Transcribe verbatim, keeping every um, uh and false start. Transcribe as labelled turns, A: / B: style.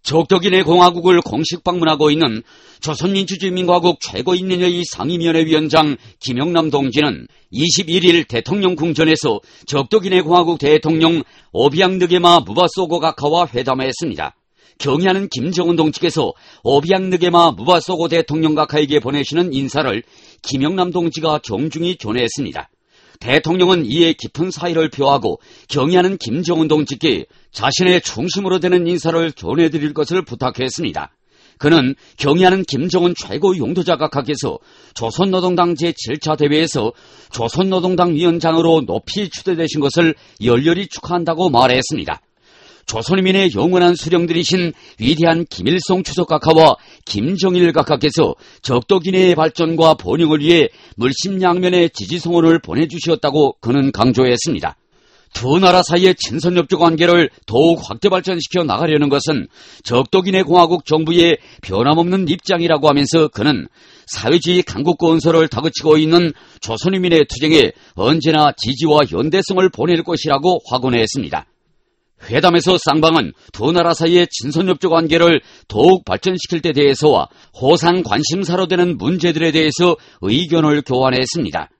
A: 적덕인의 공화국을 공식 방문하고 있는 조선민주주의민주공화국 최고인민회의 상임위원회위원장 김영남 동지는 이십일 일 대통령 궁전에서 적덕인의 공화국 대통령 오비앙 느게마 무바소고 각하와 회담했습니다. 경의하는 김정은 동지께서 오비앙 느게마 무바소고 대통령 각하에게 보내시는 인사를 김영남 동지가 정중히 전했습니다. 대통령은 이에 깊은 사의를 표하고 경의하는 김정은 동지께 자신의 중심으로 되는 인사를 전해드릴 것을 부탁했습니다. 그는 경의하는 김정은 최고 용도자 각하께서 조선노동당 제칠 차 대회에서 조선노동당 위원장으로 높이 추대되신 것을 열렬히 축하한다고 말했습니다. 조선인민의 영원한 수령들이신 위대한 김일성 추석 각하와 김정일 각하께서 적덕인해의 발전과 번영을 위해 물심양면의 지지성원을 보내주셨다고 그는 강조했습니다. 두 나라 사이의 친선협조 관계를 더욱 확대 발전시켜 나가려는 것은 적덕인해 공화국 정부의 변함없는 입장이라고 하면서 그는 사회주의 강국 건설을 다그치고 있는 조선인민의 투쟁에 언제나 지지와 연대성을 보낼 것이라고 확언했습니다. 회담에서 쌍방은 두 나라 사이의 친선협조 관계를 더욱 발전시킬 데 대해서와 호상 관심사로 되는 문제들에 대해서 의견을 교환했습니다.